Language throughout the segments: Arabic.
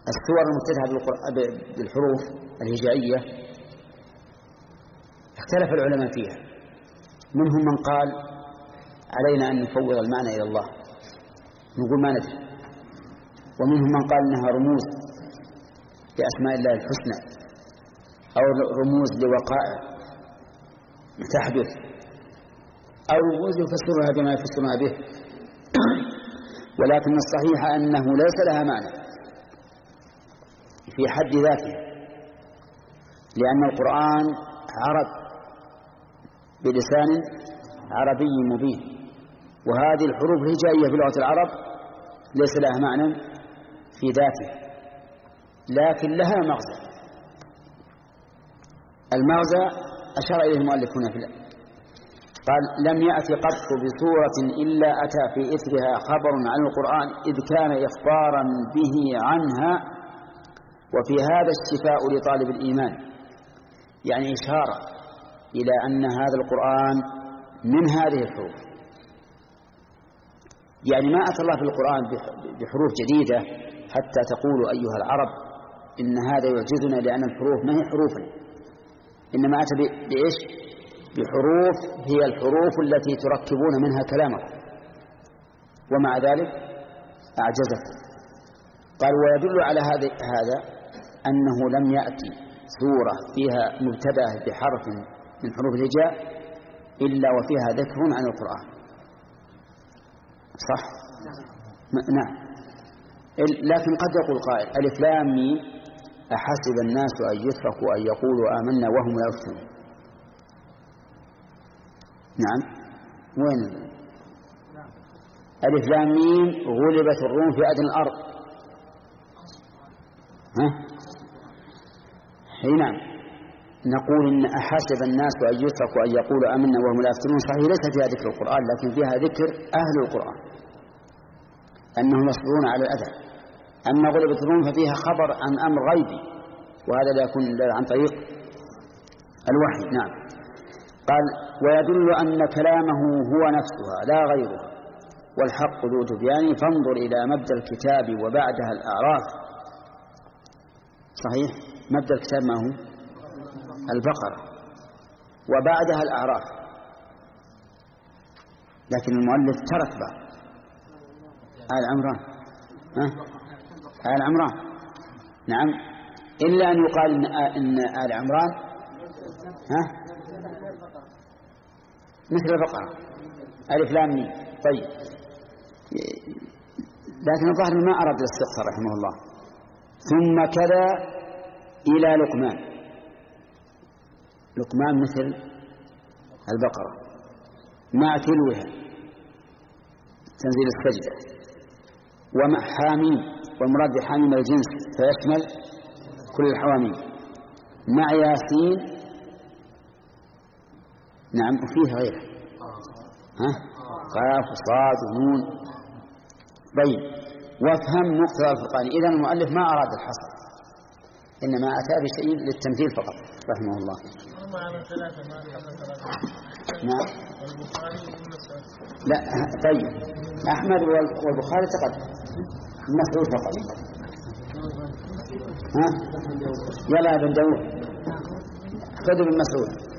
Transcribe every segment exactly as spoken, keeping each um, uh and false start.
السور المبتدأة بالحروف الهجائية اختلف العلماء فيها، منهم من قال علينا أن نفوض المعنى إلى الله، نقول ما ندري، ومنهم من قال إنها رموز لأسماء الله الحسنى أو رموز لوقائع تحدث أو رموز يفسرها بما يفسرها به ولكن الصحيح أنه ليس لها معنى في حد ذاته، لأن القرآن عرب بلسان عربي مبين، وهذه الحروف الهجائية في لغة العرب ليس لها معنى في ذاته، لكن لها مغزى. المغزى أشار إليه المؤلف هنا في الآية، قال لم يأتي قط بسورة إلا أتى في إثرها خبر عن القرآن إذ كان إخبارا به عنها، وفي هذا الشفاء لطالب الإيمان، يعني إشارة إلى أن هذا القرآن من هذه الحروف، يعني ما أتى الله في القرآن بحروف جديدة حتى تقولوا أيها العرب إن هذا يعجزنا لأن الحروف ما هي حروفا، إنما أتى بإيش؟ بحروف هي الحروف التي تركبون منها كلامكم، ومع ذلك أعجزكم. قال ويدل على هذا أنه لم يأتي سورة فيها مبتدأ بحرف من حروف الهجاء إلا وفيها ذكر عن القرآن، صح؟ نعم. لكن قد يقول قائل ألف لام ميم أحسب الناس أن يتركوا أن يقولوا آمنا وهم لا يفتنون. نعم، وين ألف لام ميم غلبت الروم في أدنى الأرض؟ ها؟ نعم، نقول إن أحسب الناس أن يتركوا أن يقولوا آمنا وهم لا يفتنون، صحيح ليس فيها ذكر القرآن لكن فيها ذكر أهل القرآن أنهم يصبرون على الأذى. أما غلبت الروم ففيها خبر عن أمر غيبي، وهذا لا يكون عن طريق الوحي. نعم. قال ويدل أن كلامه هو نفسها لا غيرها والحق ذو تبيان، فانظر إلى مبدأ الكتاب وبعدها الأعراف. صحيح، مبدأ الكتاب ما هو؟ البقرة، وبعدها الأعراف، لكن المؤلف ترك بعض آل عمران. ها؟ آل عمران، نعم، إلا أن يقال إن, إن آل عمران ها؟ مثل البقرة ألف لام ميم. طيب، لكن الظاهر ما أراد الاستقصاء رحمه الله. ثم كذا إلى لقمان، لقمان مثل البقرة مع تلوها تنزيل السجدة، ومع حاميم، والمراد بحاميم الجنس فيشمل كل الحواميم، مع ياسين. نعم، وفيه غيره، ها؟ قاف وصاد ونون. طيب، وافهم مقتضى الفرقان. إذن المؤلف ما أراد الحصر، إنما أتى بشيء للتمثيل فقط رحمه الله. نعم. لا، طيب، أحمد والبخاري تقدم، المسعود فقط. ها؟ يلا ابن داود خذوا ابن مسعود.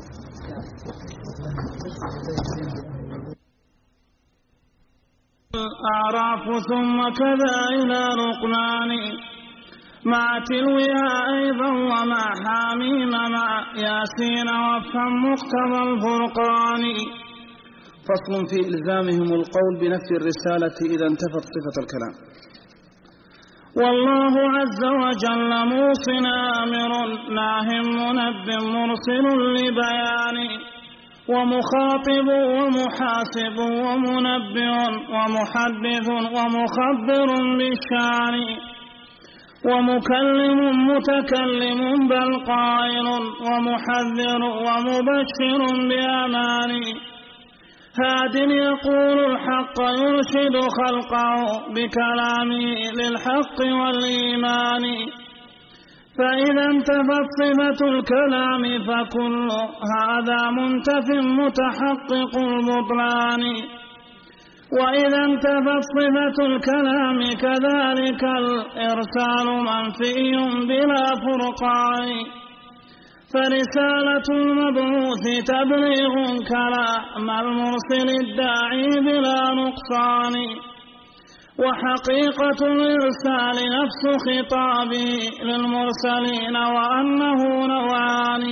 الأعراف ثم كذا إلى لقمان مع تلوها أيضا ومع حاميم مع ياسين، وافهم مقتضى الفرقان. فصل في إلزامهم القول بنفي الرسالة إذا انتفت صفة الكلام. والله عز وجل موصٍ آمر ناه منب مرسل لبيان، ومخاطب ومحاسب ومنبئ ومحدث ومخبر بالشان، ومكلم متكلم بل قائل، ومحذر ومبشر بأمان، هاد يقول الحق يرشد خلقه بكلامه للحق والإيمان. فإذا انتفت صفة الكلام فكل هذا منتف متحقق البطلان، وإذا انتفت صفة الكلام كذلك الإرسال منفي بلا فرقان فرسالة المبعوث تبليغ كلام المرسل الداعي بلا نقصان وحقيقة الإرسال نفس خطابه للمرسلين وأنه نوعان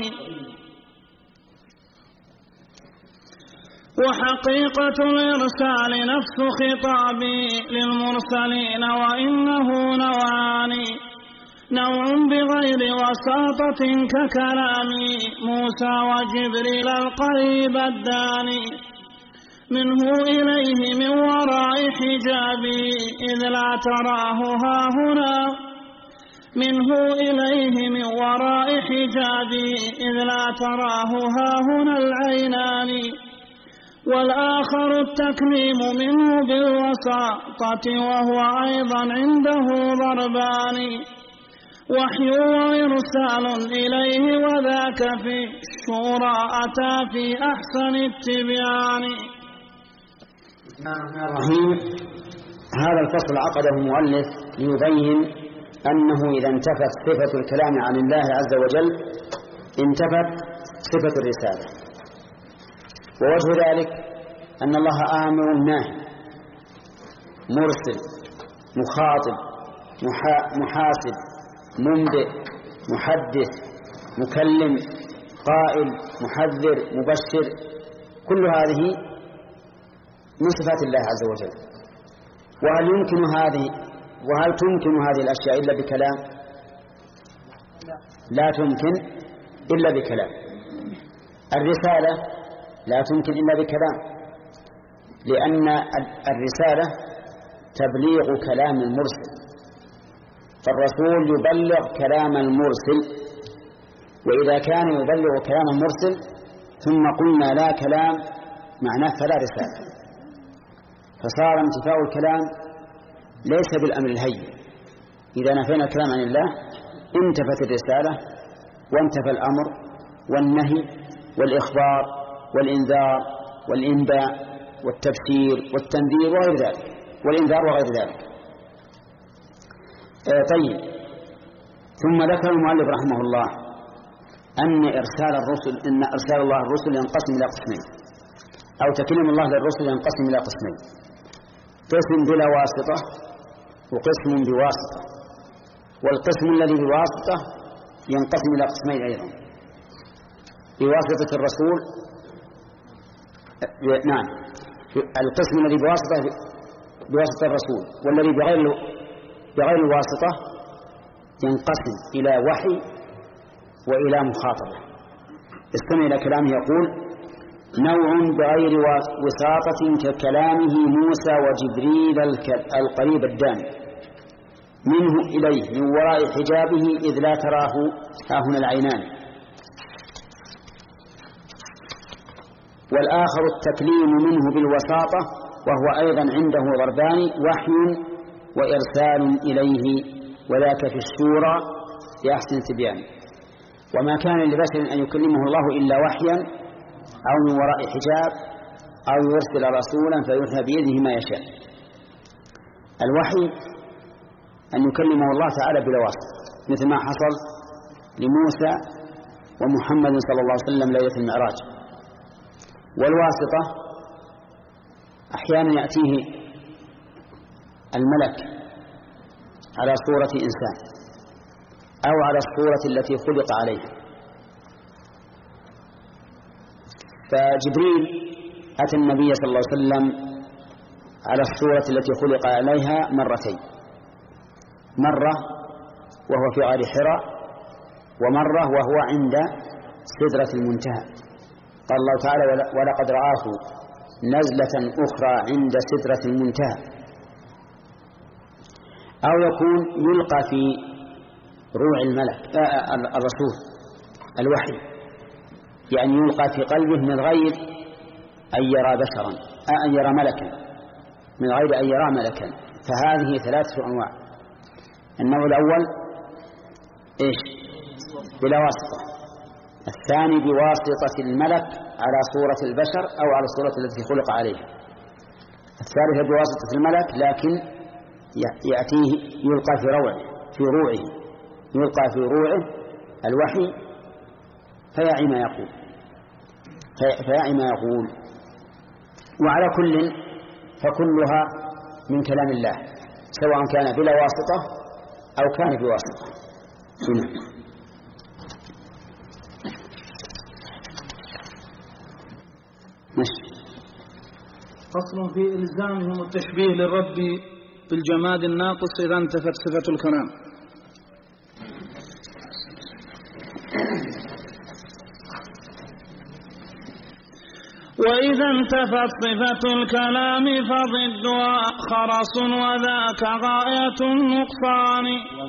وحقيقة الإرسال نفس خطابه للمرسلين وإنه نوعان نوع بغير وساطة ككلام موسى وجبريل القريب الداني منه إليه من وراء حجابه إذ لا تراه هاهنا منه إليه من وراء حجابه إذ لا تراه هاهنا العينان والآخر التكليم منه بالوساطة وهو أيضا عنده ضربان وحي وإرسال إليه وذاك في الشورى أتى في أحسن التبيان. الرحيم. هذا الفصل عقده المؤلف ليبين أنه إذا انتفت صفة الكلام عن الله عز وجل انتفت صفة الرسالة. ووجه ذلك أن الله آمر ناهي مرسل مخاطب محاسب منبئ محدث مكلم قائل محذر مبشر كل هذه من صفات الله عز وجل. وهل يمكن هذه وهل تمكن هذه الأشياء إلا بكلام؟ لا تمكن إلا بكلام. الرسالة لا تمكن إلا بكلام لأن الرسالة تبليغ كلام المرسل فالرسول يبلغ كلام المرسل وإذا كان يبلغ كلام المرسل ثم قلنا لا كلام معناه فلا رسالة فصار انتفاء الكلام ليس بالأمر الهين. إذا نفينا الكلام عن الله انتفت الرسالة وانتفى الأمر والنهي والإخبار والإنذار والإنباء والتبشير والتنذير وغير ذلك والإنذار وغير ذلك. آه طيب ثم ذكر المؤلف رحمه الله أن إرسال الرسل إن إرسال الله الرسل ينقسم إلى قسمين أو تكليم الله للرسل ينقسم إلى قسمين قسم بلا واسطة وقسم بواسطة والقسم الذي بواسطة ينقسم إلى قسمين أيضا بواسطة الرسول نعم القسم الذي بواسطة بواسطة الرسول والذي بغير بغير الواسطة ينقسم إلى وحي وإلى مخاطبة. استمع إلى كلامه يقول نوع بغير وساطة ككلامه موسى وجبريل القريب الداني منه إليه من وراء حجابه إذ لا تراه هاهنا العينان والآخر التكليم منه بالوساطة وهو أيضا عنده ضربان وحي وإرسال إليه وذاك في الشورى بأحسن تبيان. وما كان لبشر أن يكلمه الله إلا وحيا أو من وراء حجاب أو يرسل رسولا فيوحى بيده ما يشاء. الوحي أن يكلمه الله تعالى بلا واسطة مثل ما حصل لموسى ومحمد صلى الله عليه وسلم ليلة المعراج. والواسطة أحيانا يأتيه الملك على صورة إنسان أو على الصورة التي خلق عليها. فجبريل أتى النبي صلى الله عليه وسلم على الصورة التي خلق عليها مرتين مرة وهو في غار حراء ومرة وهو عند سدرة المنتهى. قال الله تعالى ولقد رآه نزلة أخرى عند سدرة المنتهى. أو يكون يلقى في روع الملك آه الرسول الوحي يعني يلقى في قلبه من غير أن يرى بشرا آه أن يرى ملكا من غير أن يرى ملكا. فهذه ثلاثة أنواع. النوع الأول إيش بلا واسطة الثاني بواسطة الملك على صورة البشر أو على الصورة التي خلق عليها. الثالثة بواسطة الملك، لكن يأتيه يلقى في روعه في روعه يلقى في روعه الوحي فيعي ما يقول فيعي ما يقول وعلى كل فكلها من كلام الله، سواء كان بلا واسطة أو كان بواسطة. هنا فصل في إلزامهم التشبيه للرب بالجماد الناقص إذا انتفت صفة الكلام. وإذا انتفت صفة الكلام فضدها خرص وذاك غاية النقصان.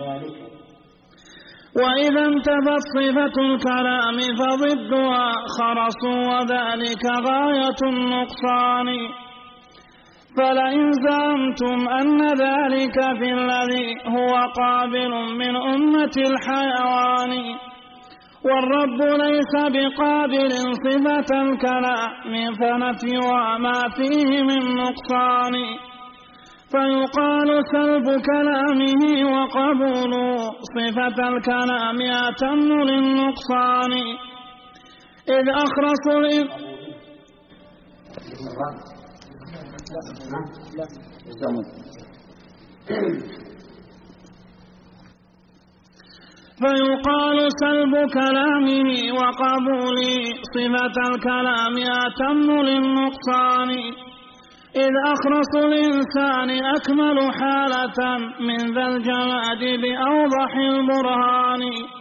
وإذا انتفت صفة الكلام فضدها خرص وذلك غاية النقصان. فلئن زعمتم أن ذلك في الذي هو قابل من أمة الحيوان والرب ليس بقابل صفة الكلام فنفيها ما فيه من نقصان. فيقال سلب كلامه وقبول صفة الكلام أتم للنقصان. إذ أخرص الإذ فيقال سلب كلامه وقبول صفة الكلام أتم للنقصان. إذ أخرص الإنسان أكمل حالة من ذا الجماد بأوضح البرهان.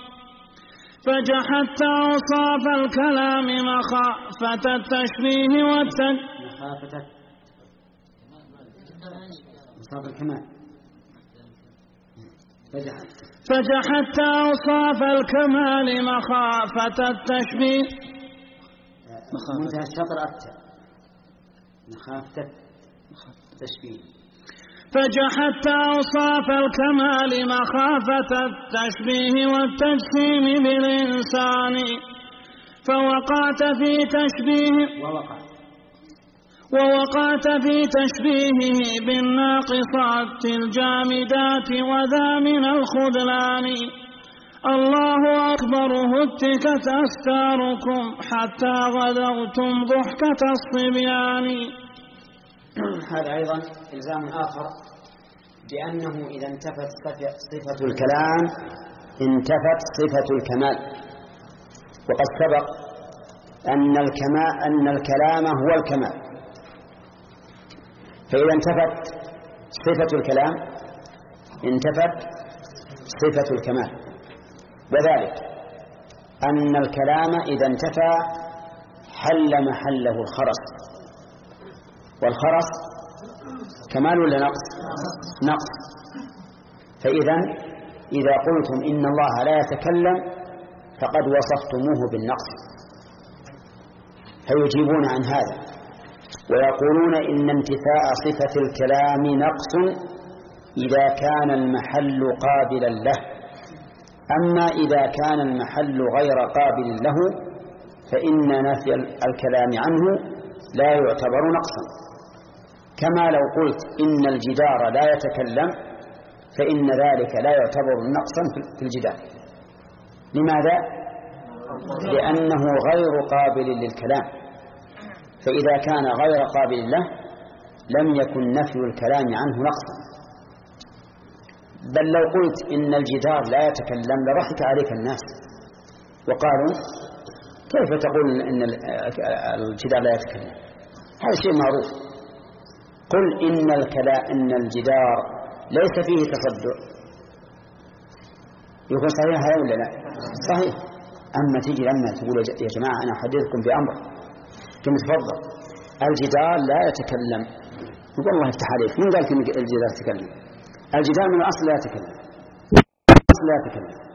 فجحدت أوصاف الكلام مخافة التشبيه والتشبيه فجحدت أوصاف الكمال مخافة التشبيه منتهى الشطر أكثر مخافة التشبيه فجحدت أوصاف الكمال مخافة التشبيه والتجسيم بالإنسان. فوقعت في تشبيه ووقعت ووقعت في تشبيهه بالناقصات الجامدات وذا من الخذلان. الله أكبر هتكت أستاركم حتى غدوتم ضحكة الصبيان. هذا أيضا إلزام آخر بأنه إذا انتفت صفة الكلام انتفت صفة الكمال. وقد سبق أن الكمال أن الكلام هو الكمال، فإذا انتفت صفة الكلام انتفت صفة الكمال. وذلك أن الكلام إذا انتفى حل محله الخرس، والخرس كمال ولا نقص؟ نقص. فإذا إذا قلتم إن الله لا يتكلم فقد وصفتموه بالنقص، فيجيبون عن هذا ويقولون إن انتفاء صفة الكلام نقص إذا كان المحل قابلا له، أما إذا كان المحل غير قابل له فإن نفي الكلام عنه لا يعتبر نقصا. كما لو قلت إن الجدار لا يتكلم فإن ذلك لا يعتبر نقصا في الجدار. لماذا؟ لأنه غير قابل للكلام، فإذا كان غير قابل له لم يكن نفي الكلام عنه نقصا. بل لو قلت إن الجدار لا يتكلم لضحك عليك الناس وقالوا كيف تقول إن الجدار لا يتكلم؟ هذا شيء معروف. قل إن الكلام إن الجدار ليس فيه تصدع، يكون صحيح هذا ولا لا؟ صحيح. أما تيجي لما تقول يا جماعة أنا أحدثكم بأمر كم تفضل الجدار لا يتكلم، يقول الله يفتح عليك، من قال كم الجدار يتكلم؟ الجدار من الأصل لا يتكلم، الأصل لا يتكلم.